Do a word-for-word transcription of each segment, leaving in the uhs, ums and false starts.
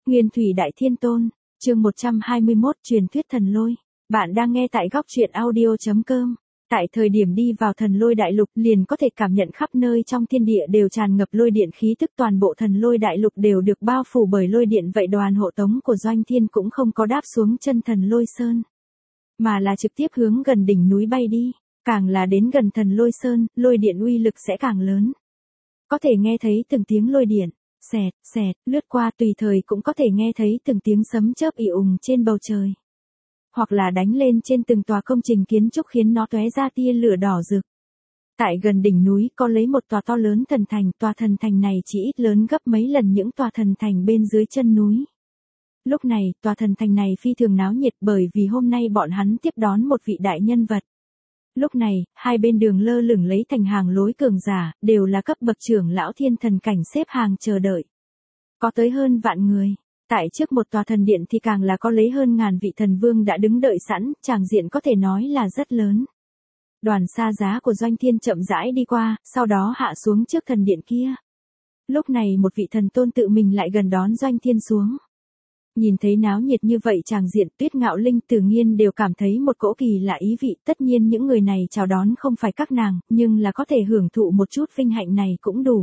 Nguyên Thủy Đại Thiên Tôn, chương một trăm hai mươi mốt truyền thuyết thần lôi. Bạn đang nghe tại góc truyện audio chấm com. Tại thời điểm đi vào thần lôi đại lục liền có thể cảm nhận khắp nơi trong thiên địa đều tràn ngập lôi điện khí tức, toàn bộ thần lôi đại lục đều được bao phủ bởi lôi điện. Vậy đoàn hộ tống của Doanh Thiên cũng không có đáp xuống chân thần lôi sơn, mà là trực tiếp hướng gần đỉnh núi bay đi. Càng là đến gần thần lôi sơn, lôi điện uy lực sẽ càng lớn. Có thể nghe thấy từng tiếng lôi điện xẹt, xẹt, lướt qua, tùy thời cũng có thể nghe thấy từng tiếng sấm chớp ì ùng trên bầu trời. Hoặc là đánh lên trên từng tòa công trình kiến trúc khiến nó tóe ra tia lửa đỏ rực. Tại gần đỉnh núi có lấy một tòa to lớn thần thành, tòa thần thành này chỉ ít lớn gấp mấy lần những tòa thần thành bên dưới chân núi. Lúc này, tòa thần thành này phi thường náo nhiệt bởi vì hôm nay bọn hắn tiếp đón một vị đại nhân vật. Lúc này, hai bên đường lơ lửng lấy thành hàng lối cường giả, đều là cấp bậc trưởng lão thiên thần cảnh xếp hàng chờ đợi. Có tới hơn vạn người. Tại trước một tòa thần điện thì càng là có lấy hơn ngàn vị thần vương đã đứng đợi sẵn, tràng diện có thể nói là rất lớn. Đoàn xa giá của Doanh Thiên chậm rãi đi qua, sau đó hạ xuống trước thần điện kia. Lúc này một vị thần tôn tự mình lại gần đón Doanh Thiên xuống. Nhìn thấy náo nhiệt như vậy tràng diện, Tuyết Ngạo Linh, Tử Nghiên đều cảm thấy một cỗ kỳ lạ ý vị. Tất nhiên những người này chào đón không phải các nàng, nhưng là có thể hưởng thụ một chút vinh hạnh này cũng đủ.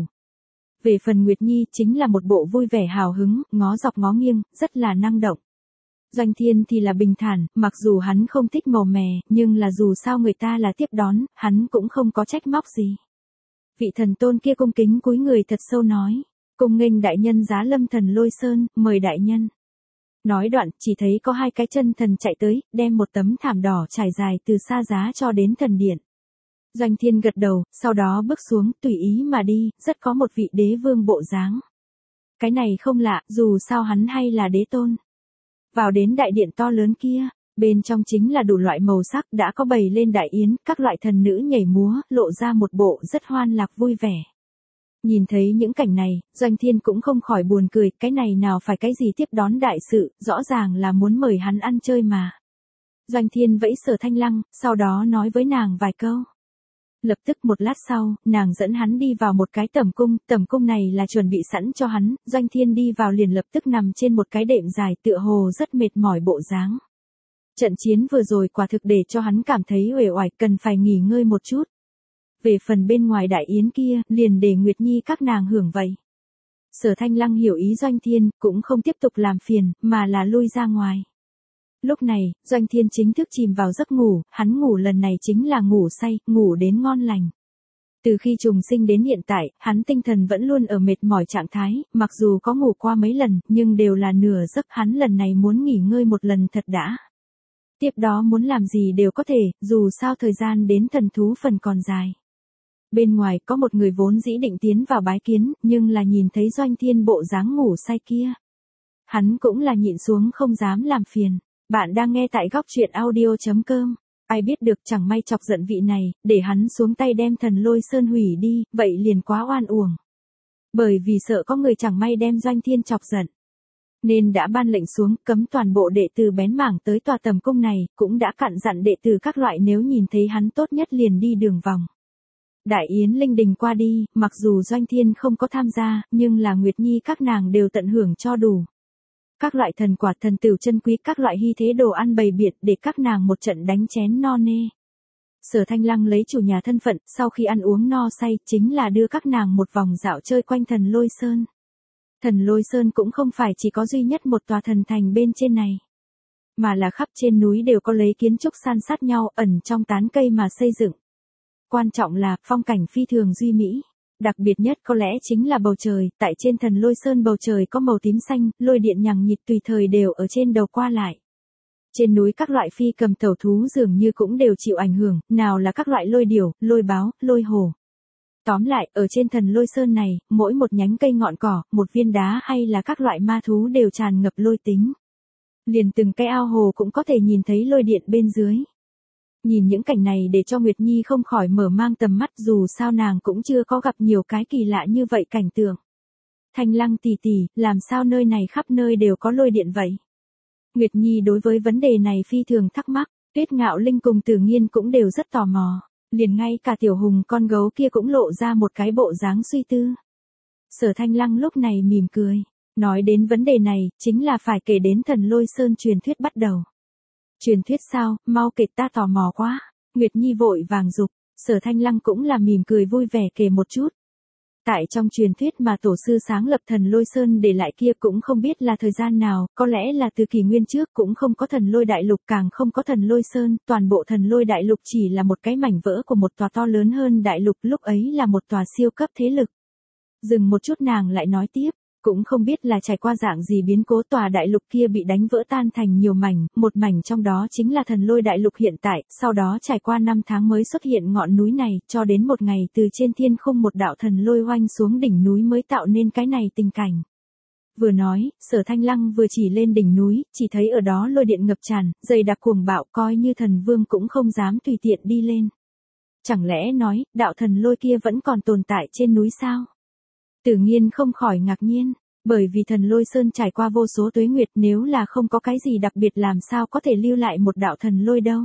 Về phần Nguyệt Nhi, chính là một bộ vui vẻ hào hứng, ngó dọc ngó nghiêng, rất là năng động. Doanh Thiên thì là bình thản, mặc dù hắn không thích màu mè, nhưng là dù sao người ta là tiếp đón, hắn cũng không có trách móc gì. Vị thần tôn kia cung kính cúi người thật sâu nói, cung nghênh đại nhân giá lâm thần lôi sơn, mời đại nhân. Nói đoạn, chỉ thấy có hai cái chân thần chạy tới, đem một tấm thảm đỏ trải dài từ xa giá cho đến thần điện. Doanh Thiên gật đầu, sau đó bước xuống, tùy ý mà đi, rất có một vị đế vương bộ dáng. Cái này không lạ, dù sao hắn hay là đế tôn. Vào đến đại điện to lớn kia, bên trong chính là đủ loại màu sắc, đã có bày lên đại yến, các loại thần nữ nhảy múa, lộ ra một bộ rất hoan lạc vui vẻ. Nhìn thấy những cảnh này, Doanh Thiên cũng không khỏi buồn cười, cái này nào phải cái gì tiếp đón đại sự, rõ ràng là muốn mời hắn ăn chơi mà. Doanh Thiên vẫy Sở Thanh Lăng, sau đó nói với nàng vài câu. Lập tức một lát sau, nàng dẫn hắn đi vào một cái tẩm cung, tẩm cung này là chuẩn bị sẵn cho hắn, Doanh Thiên đi vào liền lập tức nằm trên một cái đệm dài, tựa hồ rất mệt mỏi bộ dáng. Trận chiến vừa rồi quả thực để cho hắn cảm thấy uể oải, cần phải nghỉ ngơi một chút. Về phần bên ngoài đại yến kia, liền để Nguyệt Nhi các nàng hưởng vậy. Sở Thanh Lăng hiểu ý Doanh Thiên, cũng không tiếp tục làm phiền, mà là lui ra ngoài. Lúc này, Doanh Thiên chính thức chìm vào giấc ngủ, hắn ngủ lần này chính là ngủ say, ngủ đến ngon lành. Từ khi trùng sinh đến hiện tại, hắn tinh thần vẫn luôn ở mệt mỏi trạng thái, mặc dù có ngủ qua mấy lần, nhưng đều là nửa giấc, hắn lần này muốn nghỉ ngơi một lần thật đã. Tiếp đó muốn làm gì đều có thể, dù sao thời gian đến thần thú phần còn dài. Bên ngoài có một người vốn dĩ định tiến vào bái kiến, nhưng là nhìn thấy Doanh Thiên bộ dáng ngủ say kia. Hắn cũng là nhịn xuống không dám làm phiền. Bạn đang nghe tại góc truyện audio chấm com. Ai biết được chẳng may chọc giận vị này, để hắn xuống tay đem thần lôi sơn hủy đi, vậy liền quá oan uổng. Bởi vì sợ có người chẳng may đem Doanh Thiên chọc giận, nên đã ban lệnh xuống cấm toàn bộ đệ tử bén mảng tới tòa tầm cung này, cũng đã cặn dặn đệ tử các loại nếu nhìn thấy hắn tốt nhất liền đi đường vòng. Đại yến linh đình qua đi, mặc dù Doanh Thiên không có tham gia, nhưng là Nguyệt Nhi các nàng đều tận hưởng cho đủ. Các loại thần quả thần tửu chân quý, các loại hy thế đồ ăn bày biện để các nàng một trận đánh chén no nê. Sở Thanh Lăng lấy chủ nhà thân phận, sau khi ăn uống no say, chính là đưa các nàng một vòng dạo chơi quanh thần lôi sơn. Thần lôi sơn cũng không phải chỉ có duy nhất một tòa thần thành bên trên này, mà là khắp trên núi đều có lấy kiến trúc san sát nhau, ẩn trong tán cây mà xây dựng. Quan trọng là, phong cảnh phi thường duy mỹ. Đặc biệt nhất có lẽ chính là bầu trời, tại trên thần lôi sơn bầu trời có màu tím xanh, lôi điện nhằng nhịt tùy thời đều ở trên đầu qua lại. Trên núi các loại phi cầm tẩu thú dường như cũng đều chịu ảnh hưởng, nào là các loại lôi điểu, lôi báo, lôi hổ. Tóm lại, ở trên thần lôi sơn này, mỗi một nhánh cây ngọn cỏ, một viên đá hay là các loại ma thú đều tràn ngập lôi tính. Liền từng cái ao hồ cũng có thể nhìn thấy lôi điện bên dưới. Nhìn những cảnh này để cho Nguyệt Nhi không khỏi mở mang tầm mắt, dù sao nàng cũng chưa có gặp nhiều cái kỳ lạ như vậy cảnh tượng. Thanh Lăng tỷ tỷ, làm sao nơi này khắp nơi đều có lôi điện vậy? Nguyệt Nhi đối với vấn đề này phi thường thắc mắc, Tuyết Ngạo Linh cùng Tử Nghiên cũng đều rất tò mò, liền ngay cả Tiểu Hùng con gấu kia cũng lộ ra một cái bộ dáng suy tư. Sở Thanh Lăng lúc này mỉm cười, Nói đến vấn đề này, chính là phải kể đến Thần Lôi Sơn truyền thuyết bắt đầu. Truyền thuyết sao, mau kể ta tò mò quá. Nguyệt Nhi vội vàng dục, Sở Thanh Lăng cũng là mỉm cười vui vẻ kể một chút. Tại trong truyền thuyết mà tổ sư sáng lập Thần Lôi Sơn để lại kia cũng không biết là thời gian nào, có lẽ là từ kỷ nguyên trước cũng không có Thần Lôi Đại Lục, càng không có Thần Lôi Sơn, toàn bộ Thần Lôi Đại Lục chỉ là một cái mảnh vỡ của một tòa to lớn hơn đại lục, lúc ấy là một tòa siêu cấp thế lực. Dừng một chút nàng lại nói tiếp, cũng không biết là trải qua dạng gì biến cố tòa đại lục kia bị đánh vỡ tan thành nhiều mảnh, một mảnh trong đó chính là Thần Lôi Đại Lục hiện tại, sau đó trải qua năm tháng mới xuất hiện ngọn núi này, cho đến một ngày từ trên thiên khung một đạo thần lôi oanh xuống đỉnh núi mới tạo nên cái này tình cảnh. Vừa nói, Sở Thanh Lăng vừa chỉ lên đỉnh núi, chỉ thấy ở đó lôi điện ngập tràn, dày đặc cuồng bạo, coi như thần vương cũng không dám tùy tiện đi lên. Chẳng lẽ nói, đạo thần lôi kia vẫn còn tồn tại trên núi sao? Tử Nghiên không khỏi ngạc nhiên, bởi vì Thần Lôi Sơn trải qua vô số tuế nguyệt, nếu là không có cái gì đặc biệt làm sao có thể lưu lại một đạo thần lôi đâu.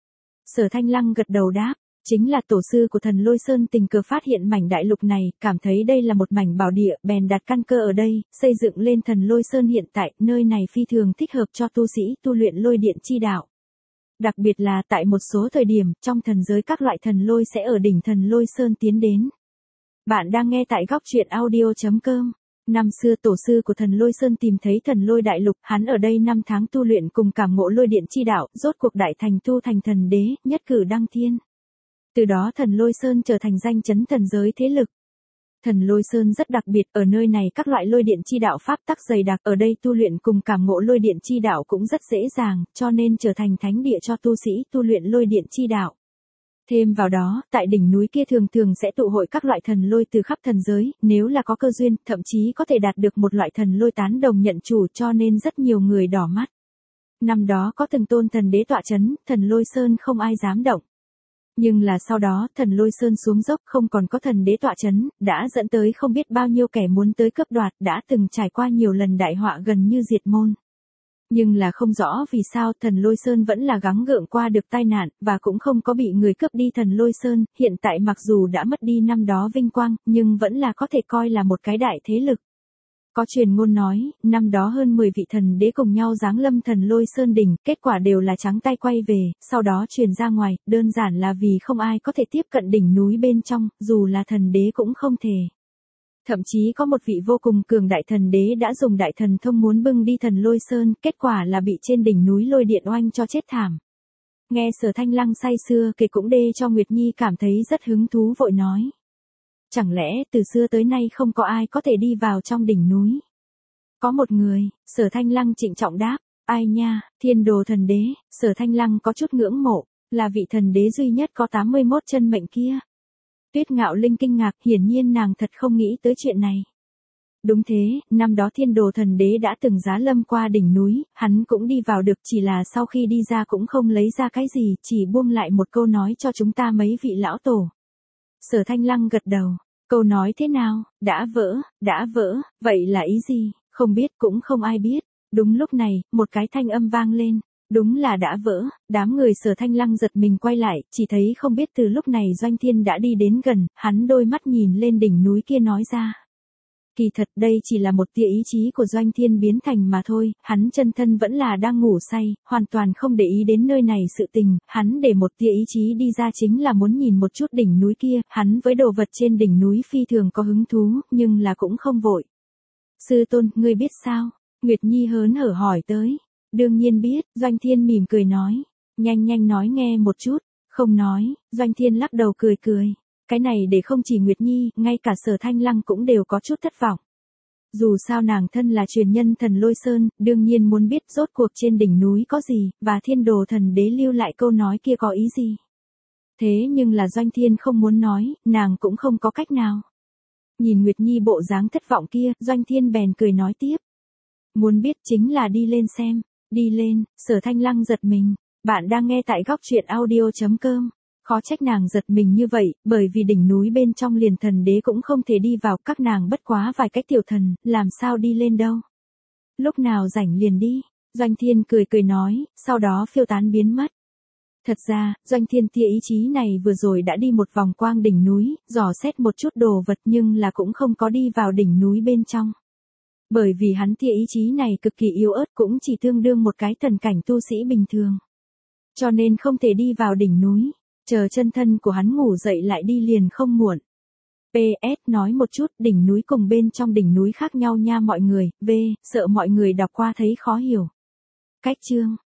Sở Thanh Lăng gật đầu đáp, chính là tổ sư của Thần Lôi Sơn tình cờ phát hiện mảnh đại lục này, cảm thấy đây là một mảnh bảo địa, bèn đặt căn cơ ở đây, xây dựng lên Thần Lôi Sơn hiện tại, nơi này phi thường thích hợp cho tu sĩ tu luyện lôi điện chi đạo. Đặc biệt là tại một số thời điểm, trong thần giới các loại thần lôi sẽ ở đỉnh Thần Lôi Sơn tiến đến. Bạn đang nghe tại góc truyện audio chấm com. Năm xưa tổ sư của Thần Lôi Sơn tìm thấy Thần Lôi Đại Lục, hắn ở đây năm tháng tu luyện cùng cảm ngộ lôi điện chi đạo, rốt cuộc đại thành tu thành thần đế, nhất cử đăng thiên. Từ đó Thần Lôi Sơn trở thành danh chấn thần giới thế lực. Thần Lôi Sơn rất đặc biệt, ở nơi này các loại lôi điện chi đạo pháp tắc dày đặc, ở đây tu luyện cùng cảm ngộ lôi điện chi đạo cũng rất dễ dàng, cho nên trở thành thánh địa cho tu sĩ tu luyện lôi điện chi đạo. Thêm vào đó, tại đỉnh núi kia thường thường sẽ tụ hội các loại thần lôi từ khắp thần giới, nếu là có cơ duyên, thậm chí có thể đạt được một loại thần lôi tán đồng nhận chủ, cho nên rất nhiều người đỏ mắt. Năm đó có từng tôn thần đế tọa chấn, Thần Lôi Sơn không ai dám động. Nhưng là sau đó, Thần Lôi Sơn xuống dốc không còn có thần đế tọa chấn, đã dẫn tới không biết bao nhiêu kẻ muốn tới cướp đoạt, đã từng trải qua nhiều lần đại họa gần như diệt môn. Nhưng là không rõ vì sao Thần Lôi Sơn vẫn là gắng gượng qua được tai nạn, và cũng không có bị người cướp đi Thần Lôi Sơn, hiện tại mặc dù đã mất đi năm đó vinh quang, nhưng vẫn là có thể coi là một cái đại thế lực. Có truyền ngôn nói, năm đó hơn mười vị thần đế cùng nhau giáng lâm Thần Lôi Sơn đỉnh, kết quả đều là trắng tay quay về, sau đó truyền ra ngoài, đơn giản là vì không ai có thể tiếp cận đỉnh núi bên trong, dù là thần đế cũng không thể. Thậm chí có một vị vô cùng cường đại thần đế đã dùng đại thần thông muốn bưng đi Thần Lôi Sơn, kết quả là bị trên đỉnh núi lôi điện oanh cho chết thảm. Nghe Sở Thanh Lăng say sưa kể cũng đê cho Nguyệt Nhi cảm thấy rất hứng thú vội nói. Chẳng lẽ từ xưa tới nay không có ai có thể đi vào trong đỉnh núi? Có một người, Sở Thanh Lăng trịnh trọng đáp, ai nha, Thiên Đồ thần đế. Sở Thanh Lăng có chút ngưỡng mộ, là vị thần đế duy nhất có tám mươi mốt chân mệnh kia. Tuyết Ngạo Linh kinh ngạc, hiển nhiên nàng thật không nghĩ tới chuyện này. Đúng thế, năm đó Thiên Đồ thần đế đã từng giá lâm qua đỉnh núi, hắn cũng đi vào được, chỉ là sau khi đi ra cũng không lấy ra cái gì, chỉ buông lại một câu nói cho chúng ta mấy vị lão tổ. Sở Thanh Lăng gật đầu, câu nói thế nào, đã vỡ, đã vỡ, vậy là ý gì, không biết cũng không ai biết. Đúng lúc này, một cái thanh âm vang lên. Đúng là đã vỡ, đám người Sở Thanh Lăng giật mình quay lại, chỉ thấy không biết từ lúc này Doanh Thiên đã đi đến gần, hắn đôi mắt nhìn lên đỉnh núi kia nói ra. Kỳ thật đây chỉ là một tia ý chí của Doanh Thiên biến thành mà thôi, hắn chân thân vẫn là đang ngủ say, hoàn toàn không để ý đến nơi này sự tình, hắn để một tia ý chí đi ra chính là muốn nhìn một chút đỉnh núi kia, hắn với đồ vật trên đỉnh núi phi thường có hứng thú, nhưng là cũng không vội. Sư tôn, ngươi biết sao? Nguyệt Nhi hớn hở hỏi tới. Đương nhiên biết, Doanh Thiên mỉm cười nói. Nhanh nhanh nói nghe một chút. Không nói, Doanh Thiên lắc đầu cười cười. Cái này để không chỉ Nguyệt Nhi, ngay cả Sở Thanh Lăng cũng đều có chút thất vọng. Dù sao nàng thân là truyền nhân Thần Lôi Sơn, đương nhiên muốn biết rốt cuộc trên đỉnh núi có gì, và Thiên Đồ thần đế lưu lại câu nói kia có ý gì. Thế nhưng là Doanh Thiên không muốn nói, nàng cũng không có cách nào. Nhìn Nguyệt Nhi bộ dáng thất vọng kia, Doanh Thiên bèn cười nói tiếp. Muốn biết chính là đi lên xem. Đi lên, Sở Thanh Lăng giật mình. Bạn đang nghe tại góc truyện audio chấm com. Khó trách nàng giật mình như vậy, bởi vì đỉnh núi bên trong liền thần đế cũng không thể đi vào, các nàng bất quá vài cái tiểu thần, làm sao đi lên đâu. Lúc nào rảnh liền đi. Doanh Thiên cười cười nói, sau đó phiêu tán biến mất. Thật ra, Doanh Thiên tia ý chí này vừa rồi đã đi một vòng quang đỉnh núi, dò xét một chút đồ vật nhưng là cũng không có đi vào đỉnh núi bên trong. Bởi vì hắn tia ý chí này cực kỳ yếu ớt, cũng chỉ tương đương một cái thần cảnh tu sĩ bình thường. Cho nên không thể đi vào đỉnh núi, chờ chân thân của hắn ngủ dậy lại đi liền không muộn. pê ét nói một chút, đỉnh núi cùng bên trong đỉnh núi khác nhau nha mọi người, v, sợ mọi người đọc qua thấy khó hiểu. Cách chương